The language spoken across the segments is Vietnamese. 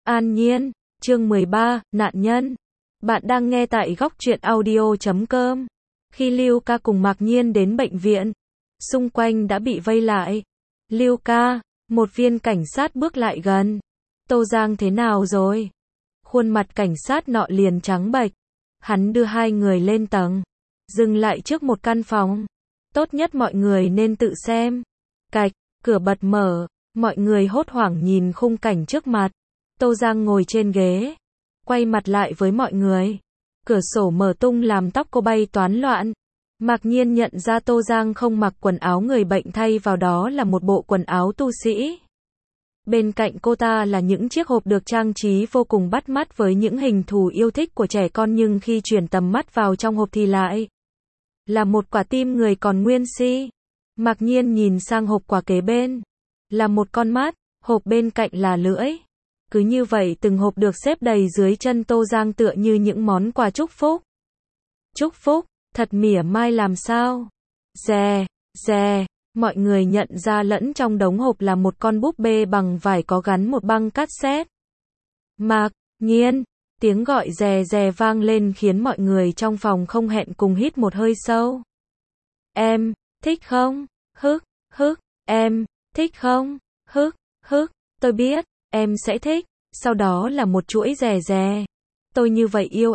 An Nhiên, chương 13, nạn nhân. Bạn đang nghe tại góc truyện audio.com. Khi Lưu Ca cùng Mạc Nhiên đến bệnh viện, xung quanh đã bị vây lại. Lưu Ca, một viên cảnh sát bước lại gần. Tô Giang thế nào rồi? Khuôn mặt cảnh sát nọ liền trắng bệch. Hắn đưa hai người lên tầng, dừng lại trước một căn phòng. Tốt nhất mọi người nên tự xem. Cạch, cửa bật mở, mọi người hốt hoảng nhìn khung cảnh trước mặt. Tô Giang ngồi trên ghế, quay mặt lại với mọi người. Cửa sổ mở tung làm tóc cô bay toán loạn. Mạc Nhiên nhận ra Tô Giang không mặc quần áo người bệnh, thay vào đó là một bộ quần áo tu sĩ. Bên cạnh cô ta là những chiếc hộp được trang trí vô cùng bắt mắt với những hình thù yêu thích của trẻ con, nhưng khi chuyển tầm mắt vào trong hộp thì lại là một quả tim người còn nguyên si. Mạc Nhiên nhìn sang hộp quả kế bên, là một con mắt, hộp bên cạnh là lưỡi. Cứ như vậy từng hộp được xếp đầy dưới chân Tô Giang tựa như những món quà chúc phúc. Chúc phúc, thật mỉa mai làm sao? Dè, mọi người nhận ra lẫn trong đống hộp là một con búp bê bằng vải có gắn một băng cassette. Mạc Nhiên, tiếng gọi dè vang lên khiến mọi người trong phòng không hẹn cùng hít một hơi sâu. Em, thích không? Hức, em, thích không? Hức, tôi biết, em sẽ thích. Sau đó là một chuỗi dè. Tôi như vậy yêu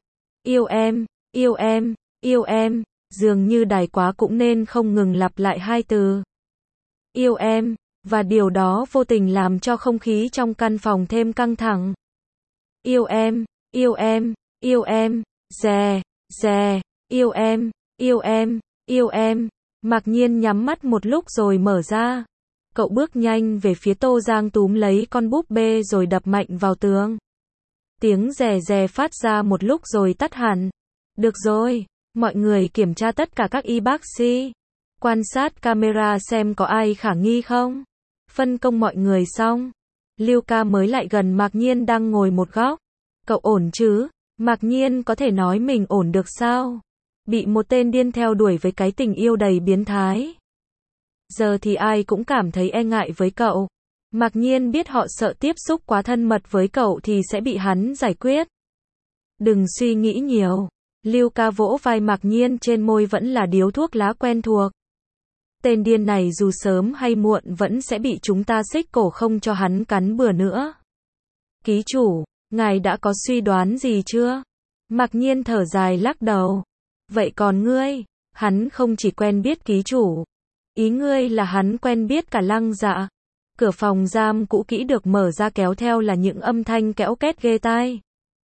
em, dường như đài quá cũng nên không ngừng lặp lại hai từ. Yêu em, và điều đó vô tình làm cho không khí trong căn phòng thêm căng thẳng. Yêu em, dè, yêu em. Mạc Nhiên nhắm mắt một lúc rồi mở ra. Cậu bước nhanh về phía Tô Giang, túm lấy con búp bê rồi đập mạnh vào tường. Tiếng dè phát ra một lúc rồi tắt hẳn. Được rồi, mọi người kiểm tra tất cả các y bác sĩ. Quan sát camera xem có ai khả nghi không. Phân công mọi người xong, Lưu Ca mới lại gần Mạc Nhiên đang ngồi một góc. Cậu ổn chứ? Mạc Nhiên có thể nói mình ổn được sao? Bị một tên điên theo đuổi với cái tình yêu đầy biến thái. Giờ thì ai cũng cảm thấy e ngại với cậu. Mạc Nhiên biết họ sợ tiếp xúc quá thân mật với cậu thì sẽ bị hắn giải quyết. Đừng suy nghĩ nhiều. Lưu Ca vỗ vai Mạc Nhiên, trên môi vẫn là điếu thuốc lá quen thuộc. Tên điên này dù sớm hay muộn vẫn sẽ bị chúng ta xích cổ không cho hắn cắn bừa nữa. Ký chủ, ngài đã có suy đoán gì chưa? Mạc Nhiên thở dài lắc đầu. Vậy còn ngươi? Hắn không chỉ quen biết ký chủ. Ý ngươi là hắn quen biết cả Lăng Dạ. Cửa phòng giam cũ kỹ được mở ra, kéo theo là những âm thanh kéo két ghê tai.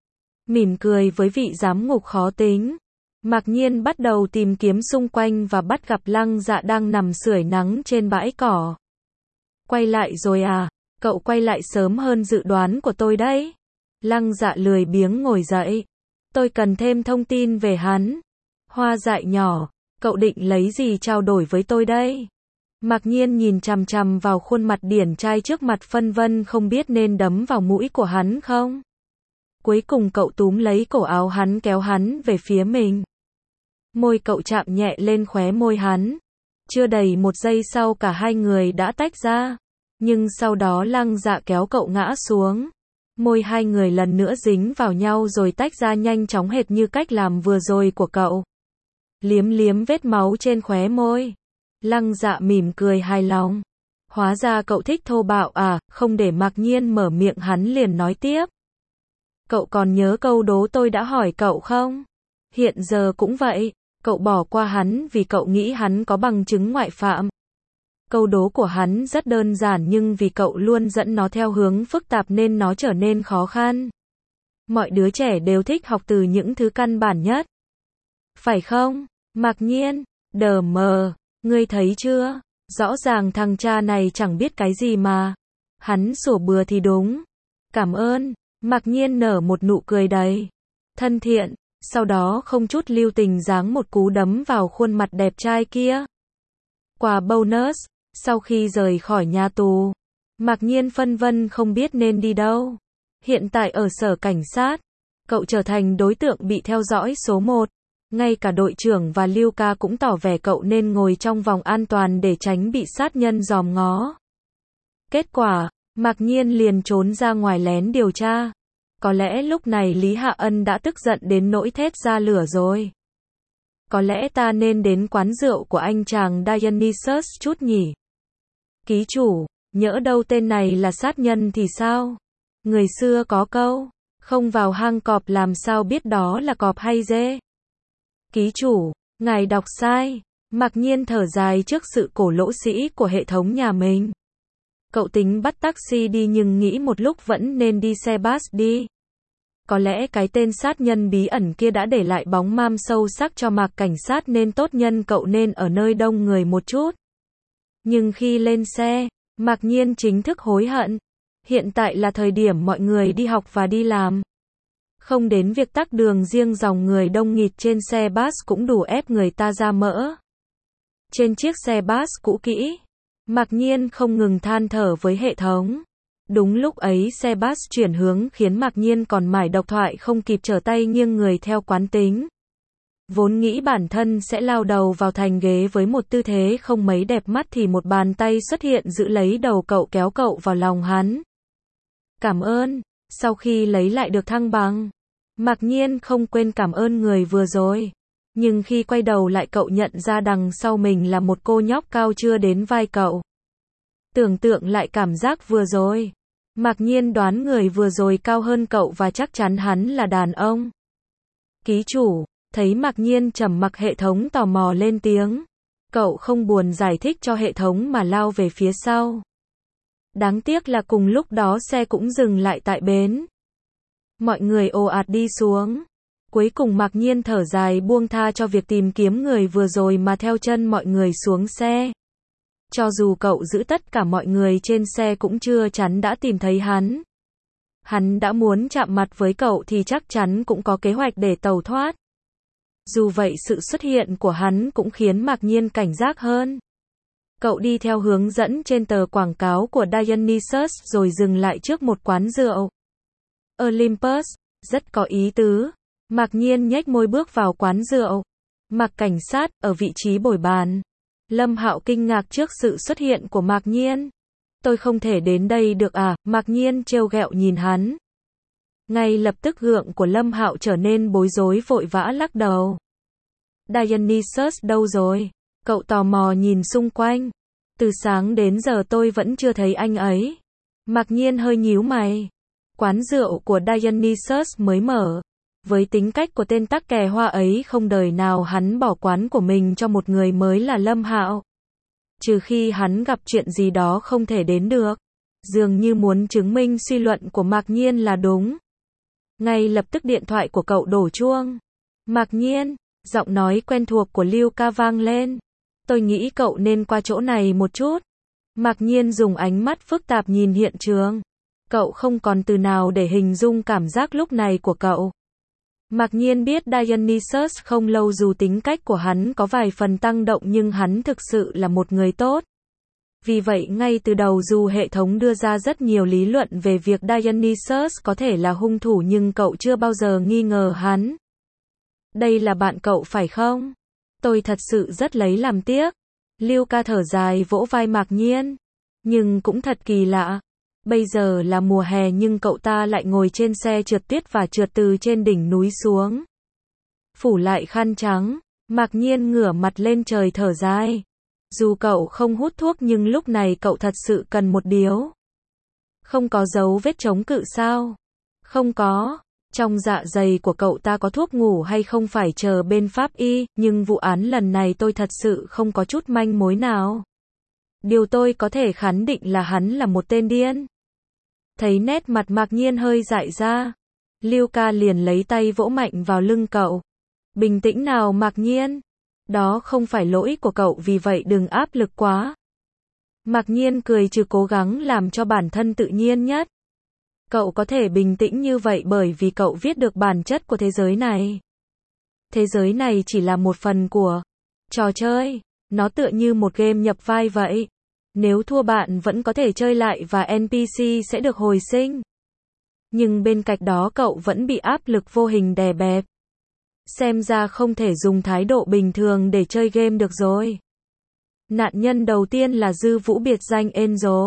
Mỉm cười với vị giám ngục khó tính, Mạc Nhiên bắt đầu tìm kiếm xung quanh và bắt gặp Lăng Dạ đang nằm sưởi nắng trên bãi cỏ. Quay lại rồi à? Cậu quay lại sớm hơn dự đoán của tôi đấy. Lăng Dạ lười biếng ngồi dậy. Tôi cần thêm thông tin về hắn. Hoa dại nhỏ, cậu định lấy gì trao đổi với tôi đây? Mạc Nhiên nhìn chằm chằm vào khuôn mặt điển trai trước mặt, phân vân không biết nên đấm vào mũi của hắn không. Cuối cùng cậu túm lấy cổ áo hắn, kéo hắn về phía mình. Môi cậu chạm nhẹ lên khóe môi hắn. Chưa đầy một giây sau cả hai người đã tách ra. Nhưng sau đó Lăng Dạ kéo cậu ngã xuống. Môi hai người lần nữa dính vào nhau rồi tách ra nhanh chóng, hệt như cách làm vừa rồi của cậu. Liếm vết máu trên khóe môi. Lăng Dạ mỉm cười hài lòng. Hóa ra cậu thích thô bạo à? Không để Mạc Nhiên mở miệng hắn liền nói tiếp. Cậu còn nhớ câu đố tôi đã hỏi cậu không? Hiện giờ cũng vậy. Cậu bỏ qua hắn vì cậu nghĩ hắn có bằng chứng ngoại phạm. Câu đố của hắn rất đơn giản, nhưng vì cậu luôn dẫn nó theo hướng phức tạp nên nó trở nên khó khăn. Mọi đứa trẻ đều thích học từ những thứ căn bản nhất. Phải không? Mạc Nhiên, đờ mờ, ngươi thấy chưa? Rõ ràng thằng cha này chẳng biết cái gì mà. Hắn sủa bừa thì đúng. Cảm ơn. Mạc Nhiên nở một nụ cười đầy thân thiện, sau đó không chút lưu tình giáng một cú đấm vào khuôn mặt đẹp trai kia. Quà bonus, sau khi rời khỏi nhà tù, Mạc Nhiên phân vân không biết nên đi đâu. Hiện tại ở sở cảnh sát, cậu trở thành đối tượng bị theo dõi số 1. Ngay cả đội trưởng và Lưu Ca cũng tỏ vẻ cậu nên ngồi trong vòng an toàn để tránh bị sát nhân dòm ngó. Kết quả, Mạc Nhiên liền trốn ra ngoài lén điều tra. Có lẽ lúc này Lý Hạ Ân đã tức giận đến nỗi thét ra lửa rồi. Có lẽ ta nên đến quán rượu của anh chàng Dionysus chút nhỉ? Ký chủ, nhỡ đâu tên này là sát nhân thì sao? Người xưa có câu, không vào hang cọp làm sao biết đó là cọp hay dê? Ký chủ, ngài đọc sai. Mạc Nhiên thở dài trước sự cổ lỗ sĩ của hệ thống nhà mình. Cậu tính bắt taxi đi nhưng nghĩ một lúc vẫn nên đi xe bus đi. Có lẽ cái tên sát nhân bí ẩn kia đã để lại bóng mam sâu sắc cho Mạc cảnh sát nên tốt nhân cậu nên ở nơi đông người một chút. Nhưng khi lên xe, Mạc Nhiên chính thức hối hận. Hiện tại là thời điểm mọi người đi học và đi làm. Không đến việc tắc đường riêng dòng người đông nghịt trên xe bus cũng đủ ép người ta ra mỡ. Trên chiếc xe bus cũ kỹ, Mạc Nhiên không ngừng than thở với hệ thống. Đúng lúc ấy xe bus chuyển hướng khiến Mạc Nhiên còn mải độc thoại không kịp trở tay nghiêng người theo quán tính. Vốn nghĩ bản thân sẽ lao đầu vào thành ghế với một tư thế không mấy đẹp mắt thì một bàn tay xuất hiện giữ lấy đầu cậu kéo cậu vào lòng hắn. Cảm ơn. Sau khi lấy lại được thăng bằng, Mạc Nhiên không quên cảm ơn người vừa rồi. Nhưng khi quay đầu lại cậu nhận ra đằng sau mình là một cô nhóc cao chưa đến vai cậu. Tưởng tượng lại cảm giác vừa rồi. Mạc Nhiên đoán người vừa rồi cao hơn cậu và chắc chắn hắn là đàn ông. Ký chủ, thấy Mạc Nhiên trầm mặc hệ thống tò mò lên tiếng. Cậu không buồn giải thích cho hệ thống mà lao về phía sau. Đáng tiếc là cùng lúc đó xe cũng dừng lại tại bến. Mọi người ồ ạt đi xuống. Cuối cùng Mạc Nhiên thở dài buông tha cho việc tìm kiếm người vừa rồi mà theo chân mọi người xuống xe. Cho dù cậu giữ tất cả mọi người trên xe cũng chưa chắn đã tìm thấy hắn. Hắn đã muốn chạm mặt với cậu thì chắc chắn cũng có kế hoạch để tẩu thoát. Dù vậy sự xuất hiện của hắn cũng khiến Mạc Nhiên cảnh giác hơn. Cậu đi theo hướng dẫn trên tờ quảng cáo của Dionysus rồi dừng lại trước một quán rượu. Olympus, rất có ý tứ. Mạc Nhiên nhếch môi bước vào quán rượu. Mạc cảnh sát, ở vị trí bồi bàn. Lâm Hạo kinh ngạc trước sự xuất hiện của Mạc Nhiên. Tôi không thể đến đây được à? Mạc Nhiên trêu ghẹo nhìn hắn. Ngay lập tức gượng của Lâm Hạo trở nên bối rối vội vã lắc đầu. Dionysus đâu rồi? Cậu tò mò nhìn xung quanh. Từ sáng đến giờ tôi vẫn chưa thấy anh ấy. Mạc Nhiên hơi nhíu mày. Quán rượu của Dionysus mới mở. Với tính cách của tên tắc kè hoa ấy không đời nào hắn bỏ quán của mình cho một người mới là Lâm Hạo. Trừ khi hắn gặp chuyện gì đó không thể đến được. Dường như muốn chứng minh suy luận của Mạc Nhiên là đúng. Ngay lập tức điện thoại của cậu đổ chuông. Mạc Nhiên, giọng nói quen thuộc của Lưu Ca vang lên. Tôi nghĩ cậu nên qua chỗ này một chút. Mạc Nhiên dùng ánh mắt phức tạp nhìn hiện trường. Cậu không còn từ nào để hình dung cảm giác lúc này của cậu. Mạc Nhiên biết Dionysus không lâu dù tính cách của hắn có vài phần tăng động nhưng hắn thực sự là một người tốt. Vì vậy ngay từ đầu dù hệ thống đưa ra rất nhiều lý luận về việc Dionysus có thể là hung thủ nhưng cậu chưa bao giờ nghi ngờ hắn. Đây là bạn cậu phải không? Tôi thật sự rất lấy làm tiếc. Lưu Ca thở dài vỗ vai Mạc Nhiên. Nhưng cũng thật kỳ lạ. Bây giờ là mùa hè nhưng cậu ta lại ngồi trên xe trượt tuyết và trượt từ trên đỉnh núi xuống. Phủ lại khăn trắng, Mạc Nhiên ngửa mặt lên trời thở dài. Dù cậu không hút thuốc nhưng lúc này cậu thật sự cần một điếu. Không có dấu vết chống cự sao? Không có. Trong dạ dày của cậu ta có thuốc ngủ hay không phải chờ bên pháp y, nhưng vụ án lần này tôi thật sự không có chút manh mối nào. Điều tôi có thể khẳng định là hắn là một tên điên. Thấy nét mặt Mạc Nhiên hơi dại ra. Lưu Ca liền lấy tay vỗ mạnh vào lưng cậu. Bình tĩnh nào Mạc Nhiên. Đó không phải lỗi của cậu vì vậy đừng áp lực quá. Mạc Nhiên cười trừ cố gắng làm cho bản thân tự nhiên nhất. Cậu có thể bình tĩnh như vậy bởi vì cậu viết được bản chất của thế giới này. Thế giới này chỉ là một phần của trò chơi. Nó tựa như một game nhập vai vậy. Nếu thua bạn vẫn có thể chơi lại và NPC sẽ được hồi sinh. Nhưng bên cạnh đó cậu vẫn bị áp lực vô hình đè bẹp. Xem ra không thể dùng thái độ bình thường để chơi game được rồi. Nạn nhân đầu tiên là Dư Vũ biệt danh Angel.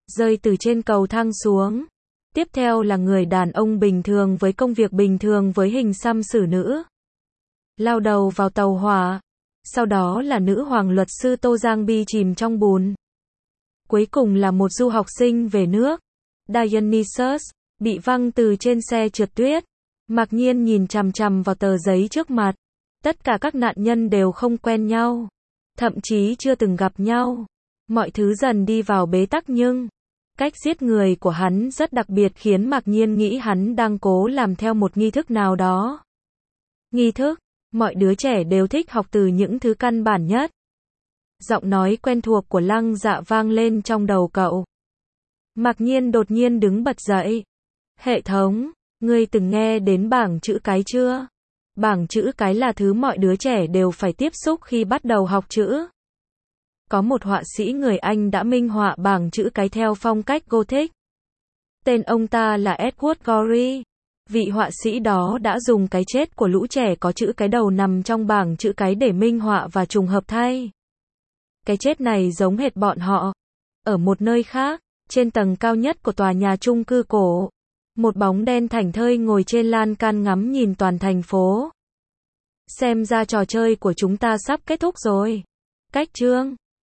rơi từ trên cầu thang xuống. Tiếp theo là người đàn ông bình thường với công việc bình thường với hình xăm xử nữ. Lao đầu vào tàu hỏa. Sau đó là nữ hoàng luật sư Tô Giang Bi chìm trong bùn. Cuối cùng là một du học sinh về nước. Dionysus, bị văng từ trên xe trượt tuyết. Mạc Nhiên nhìn chằm chằm vào tờ giấy trước mặt. Tất cả các nạn nhân đều không quen nhau. Thậm chí chưa từng gặp nhau. Mọi thứ dần đi vào bế tắc nhưng cách giết người của hắn rất đặc biệt khiến Mạc Nhiên nghĩ hắn đang cố làm theo một nghi thức nào đó. Nghi thức, mọi đứa trẻ đều thích học từ những thứ căn bản nhất. Giọng nói quen thuộc của Lăng Dạ vang lên trong đầu cậu. Mạc Nhiên đột nhiên đứng bật dậy. Hệ thống, ngươi từng nghe đến bảng chữ cái chưa? Bảng chữ cái là thứ mọi đứa trẻ đều phải tiếp xúc khi bắt đầu học chữ. Có một họa sĩ người Anh đã minh họa bảng chữ cái theo phong cách Gothic. Tên ông ta là Edward Gorey. Vị họa sĩ đó đã dùng cái chết của lũ trẻ có chữ cái đầu nằm trong bảng chữ cái để minh họa và trùng hợp thay. Cái chết này giống hệt bọn họ. Ở một nơi khác, trên tầng cao nhất của tòa nhà chung cư cổ, một bóng đen thảnh thơi ngồi trên lan can ngắm nhìn toàn thành phố. Xem ra trò chơi của chúng ta sắp kết thúc rồi. Cách chương